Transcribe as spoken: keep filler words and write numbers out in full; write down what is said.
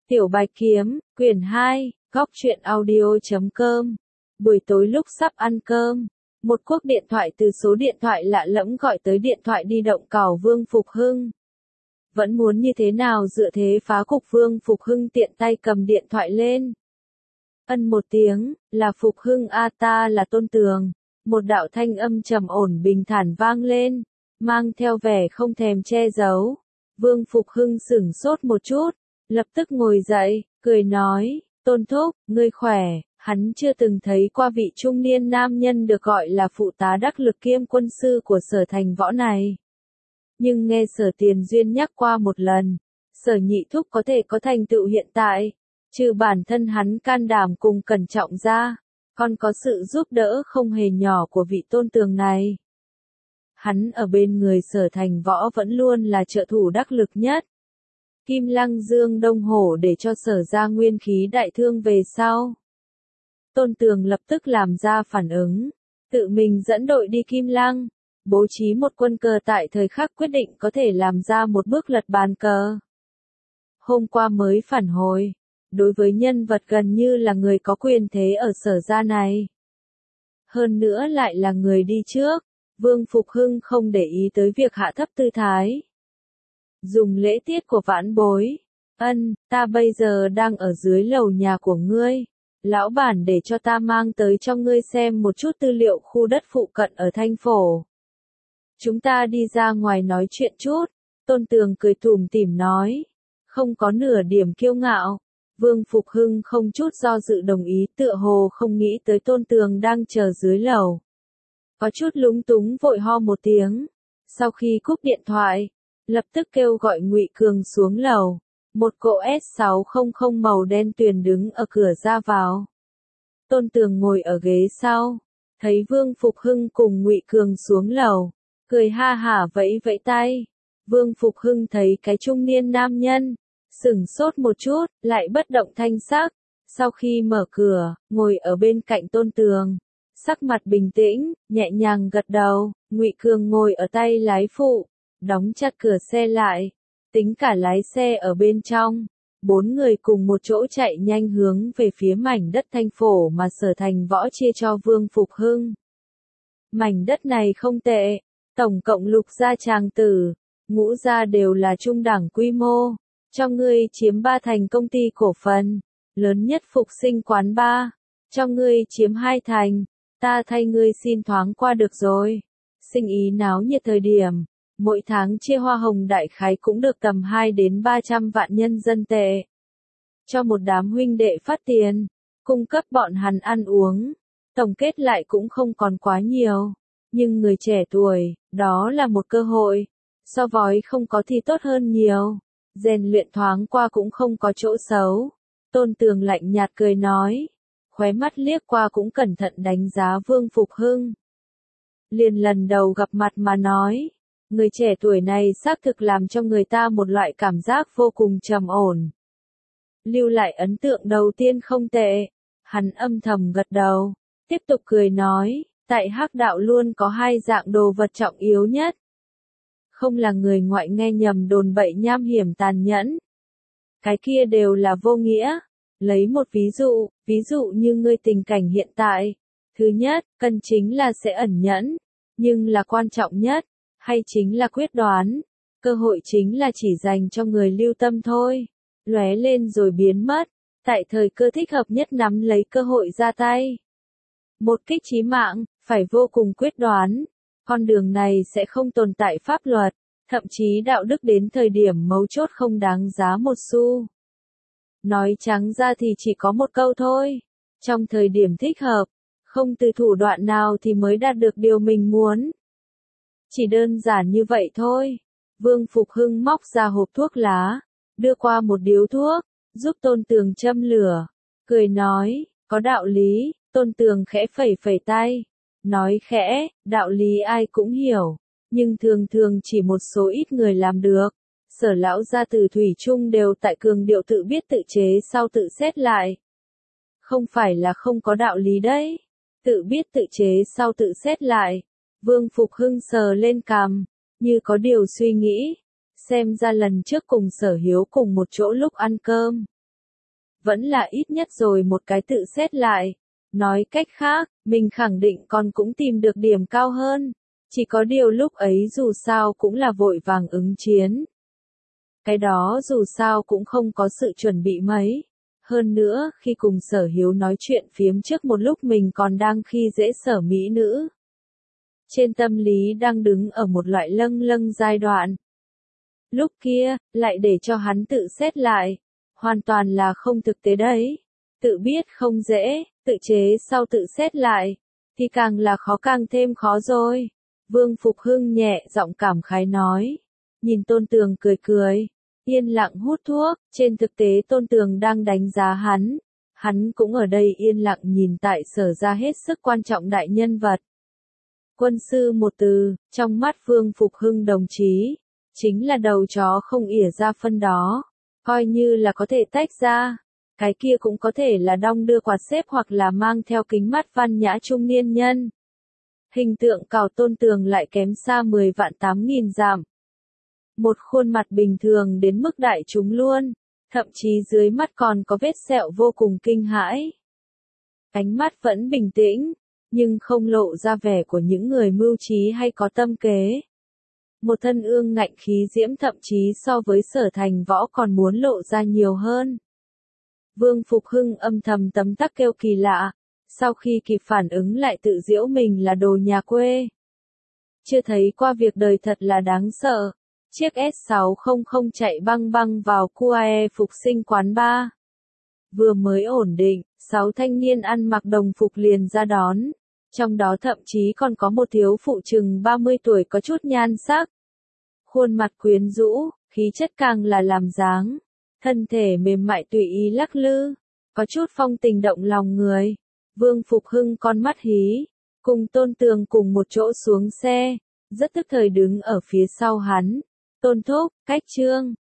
Tiểu Bạch Kiếm, quyển hai, góc truyện audio.com. Buổi tối lúc sắp ăn cơm, một cuộc điện thoại từ số điện thoại lạ lẫm gọi tới điện thoại di động cào Vương Phục Hưng. Vẫn muốn như thế nào dựa thế phá cục. Vương Phục Hưng tiện tay cầm điện thoại lên. Ân một tiếng, là Phục Hưng a ta là Tôn Tường. Một đạo thanh âm trầm ổn bình thản vang lên, mang theo vẻ không thèm che giấu. Vương Phục Hưng sửng sốt một chút, lập tức ngồi dậy, cười nói, Tôn Thúc, ngươi khỏe. Hắn chưa từng thấy qua vị trung niên nam nhân được gọi là phụ tá đắc lực kiêm quân sư của Sở Thành Võ này. Nhưng nghe Sở Tiền Duyên nhắc qua một lần, Sở Nhị Thúc có thể có thành tựu hiện tại, trừ bản thân hắn can đảm cùng cẩn trọng ra, còn có sự giúp đỡ không hề nhỏ của vị Tôn Tường này. Hắn ở bên người Sở Thành Võ vẫn luôn là trợ thủ đắc lực nhất. Kim Lăng Dương Đông Hổ để cho Sở ra nguyên khí đại thương về sau. Tôn Tường lập tức làm ra phản ứng, tự mình dẫn đội đi Kim Lăng, bố trí một quân cờ tại thời khắc quyết định có thể làm ra một bước lật bàn cờ. Hôm qua mới phản hồi, đối với nhân vật gần như là người có quyền thế ở Sở gia này. Hơn nữa lại là người đi trước, Vương Phục Hưng không để ý tới việc hạ thấp tư thái. Dùng lễ tiết của vãn bối, ân, ta bây giờ đang ở dưới lầu nhà của ngươi. Lão bản để cho ta mang tới cho ngươi xem một chút tư liệu khu đất phụ cận ở Thanh Phổ. Chúng ta đi ra ngoài nói chuyện chút. Tôn Tường cười tủm tỉm nói. Không có nửa điểm kiêu ngạo. Vương Phục Hưng không chút do dự đồng ý, tựa hồ không nghĩ tới Tôn Tường đang chờ dưới lầu. Có chút lúng túng vội ho một tiếng. Sau khi cúp điện thoại, lập tức kêu gọi Ngụy Cường xuống lầu. Một cỗ S sáu trăm màu đen tuyền đứng ở cửa ra vào. Tôn Tường ngồi ở ghế sau, thấy Vương Phục Hưng cùng Ngụy Cường xuống lầu, cười ha hả vẫy vẫy tay. Vương Phục Hưng thấy cái trung niên nam nhân, sửng sốt một chút, lại bất động thanh sắc. Sau khi mở cửa, ngồi ở bên cạnh Tôn Tường, sắc mặt bình tĩnh, nhẹ nhàng gật đầu. Ngụy Cường ngồi ở tay lái phụ, đóng chặt cửa xe lại. Tính cả lái xe ở bên trong, bốn người cùng một chỗ chạy nhanh hướng về phía mảnh đất Thanh Phổ mà Sở Thành Võ chia cho Vương Phục Hưng. Mảnh đất này không tệ, tổng cộng lục gia tràng tử, ngũ gia đều là trung đẳng quy mô, cho ngươi chiếm ba thành công ty cổ phần, lớn nhất Phục Sinh quán ba, cho ngươi chiếm hai thành, ta thay ngươi xin thoáng qua được rồi. Sinh ý náo nhiệt thời điểm. Mỗi tháng chia hoa hồng đại khái cũng được tầm hai đến ba trăm vạn nhân dân tệ. Cho một đám huynh đệ phát tiền, cung cấp bọn hắn ăn uống. Tổng kết lại cũng không còn quá nhiều. Nhưng người trẻ tuổi, đó là một cơ hội. So với không có thì tốt hơn nhiều. Rèn luyện thoáng qua cũng không có chỗ xấu. Tôn Tường lạnh nhạt cười nói. Khóe mắt liếc qua cũng cẩn thận đánh giá Vương Phục Hưng. Liền lần đầu gặp mặt mà nói. Người trẻ tuổi này xác thực làm cho người ta một loại cảm giác vô cùng trầm ổn. Lưu lại ấn tượng đầu tiên không tệ. Hắn âm thầm gật đầu, tiếp tục cười nói, tại Hắc đạo luôn có hai dạng đồ vật trọng yếu nhất. Không là người ngoại nghe nhầm đồn bậy nham hiểm tàn nhẫn. Cái kia đều là vô nghĩa. Lấy một ví dụ, ví dụ như ngươi tình cảnh hiện tại. Thứ nhất, cần chính là sẽ ẩn nhẫn, nhưng là quan trọng nhất. Hay chính là quyết đoán, cơ hội chính là chỉ dành cho người lưu tâm thôi, lóe lên rồi biến mất, tại thời cơ thích hợp nhất nắm lấy cơ hội ra tay. Một kích chí mạng, phải vô cùng quyết đoán, con đường này sẽ không tồn tại pháp luật, thậm chí đạo đức đến thời điểm mấu chốt không đáng giá một xu. Nói trắng ra thì chỉ có một câu thôi, trong thời điểm thích hợp, không từ thủ đoạn nào thì mới đạt được điều mình muốn. Chỉ đơn giản như vậy thôi. Vương Phục Hưng móc ra hộp thuốc lá, đưa qua một điếu thuốc, giúp Tôn Tường châm lửa, cười nói, có đạo lý. Tôn Tường khẽ phẩy phẩy tay, nói khẽ, đạo lý ai cũng hiểu, nhưng thường thường chỉ một số ít người làm được. Sở lão gia từ thủy chung đều tại cường điệu tự biết tự chế sau tự xét lại. Không phải là không có đạo lý đấy. Tự biết tự chế sau tự xét lại. Vương Phục Hưng sờ lên cằm, như có điều suy nghĩ. Xem ra lần trước cùng Sở Hiếu cùng một chỗ lúc ăn cơm. vẫn là ít nhất rồi một cái tự xét lại. Nói cách khác, mình khẳng định con cũng tìm được điểm cao hơn. Chỉ có điều lúc ấy dù sao cũng là vội vàng ứng chiến. Cái đó dù sao cũng không có sự chuẩn bị mấy. Hơn nữa, khi cùng Sở Hiếu nói chuyện phiếm trước một lúc mình còn đang khi dễ Sở mỹ nữ. Trên tâm lý đang đứng ở một loại lâng lâng giai đoạn. Lúc kia, lại để cho hắn tự xét lại. Hoàn toàn là không thực tế đấy. Tự biết không dễ, tự chế sau tự xét lại. Thì càng là khó càng thêm khó rồi. Vương Phục Hưng nhẹ giọng cảm khái nói. Nhìn Tôn Tường cười cười. Yên lặng hút thuốc, trên thực tế Tôn Tường đang đánh giá hắn. Hắn cũng ở đây yên lặng nhìn tại Sở ra hết sức quan trọng đại nhân vật. Quân sư một từ, trong mắt Vương Phục Hưng đồng chí, chính là đầu chó không ỉa ra phân đó. Coi như là có thể tách ra. Cái kia cũng có thể là đong đưa quạt xếp hoặc là mang theo kính mắt văn nhã trung niên nhân. Hình tượng cào Tôn Tường lại kém xa mười vạn tám nghìn dặm. Một khuôn mặt bình thường đến mức đại chúng luôn, thậm chí dưới mắt còn có vết sẹo vô cùng kinh hãi. Ánh mắt vẫn bình tĩnh, nhưng không lộ ra vẻ của những người mưu trí hay có tâm kế. Một thân ương ngạnh khí diễm thậm chí so với Sở Thành Võ còn muốn lộ ra nhiều hơn. Vương Phục Hưng âm thầm tấm tắc kêu kỳ lạ, sau khi kịp phản ứng lại tự giễu mình là đồ nhà quê. Chưa thấy qua việc đời thật là đáng sợ. Chiếc S sáu trăm chạy băng băng vào khu a e phục sinh quán bar. Vừa mới ổn định, sáu thanh niên ăn mặc đồng phục liền ra đón. Trong đó thậm chí còn có một thiếu phụ chừng ba mươi tuổi có chút nhan sắc. Khuôn mặt quyến rũ, khí chất càng là làm dáng. Thân thể mềm mại tùy ý lắc lư, có chút phong tình động lòng người. Vương Phục Hưng con mắt hí, cùng Tôn Tường cùng một chỗ xuống xe, rất tức thời đứng ở phía sau hắn. Tôn thúc, cách trương,